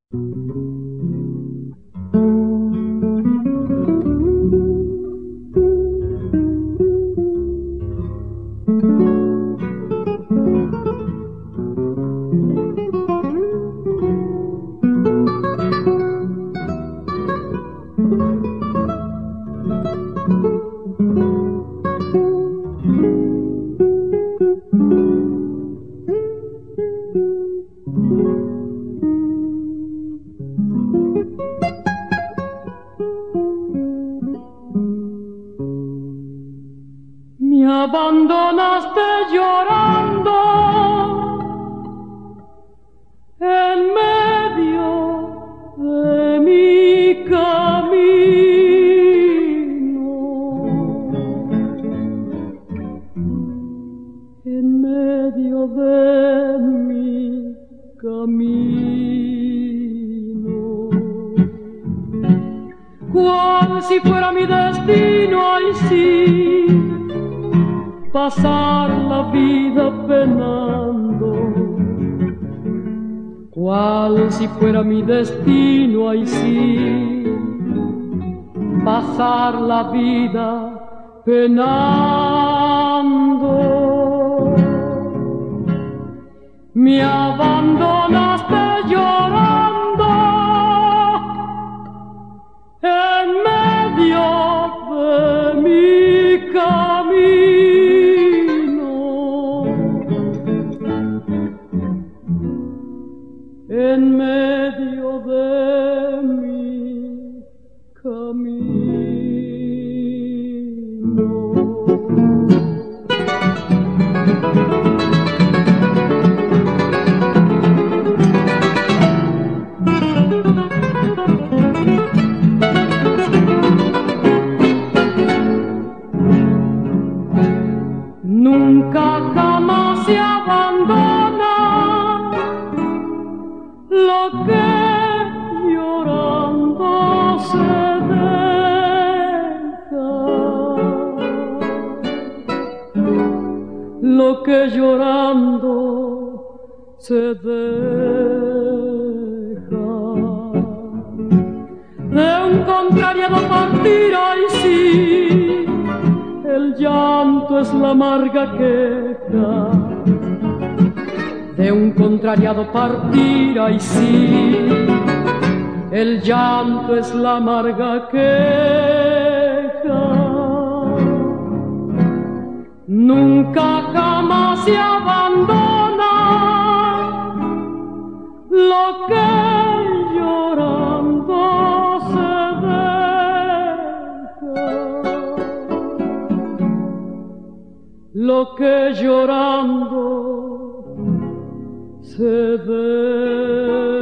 Me abandonaste llorando en medio de mi camino, en medio de mi camino, cual si fuera mi destino, ay sí, pasar la vida penando, cual si fuera mi destino, ay sí, pasar la vida penando. Me abandonaste llorando en medio de mi camino, en medio de mi camino. Nunca jamás se abandona lo que llorando se deja, lo que llorando se deja. De un contrariado partir, ay sí, el llanto es la amarga queja. De un contrariado partir, ay sí, el llanto es la amarga queja. Nunca jamás se abandona lo que llorando se deja, lo que llorando se deja.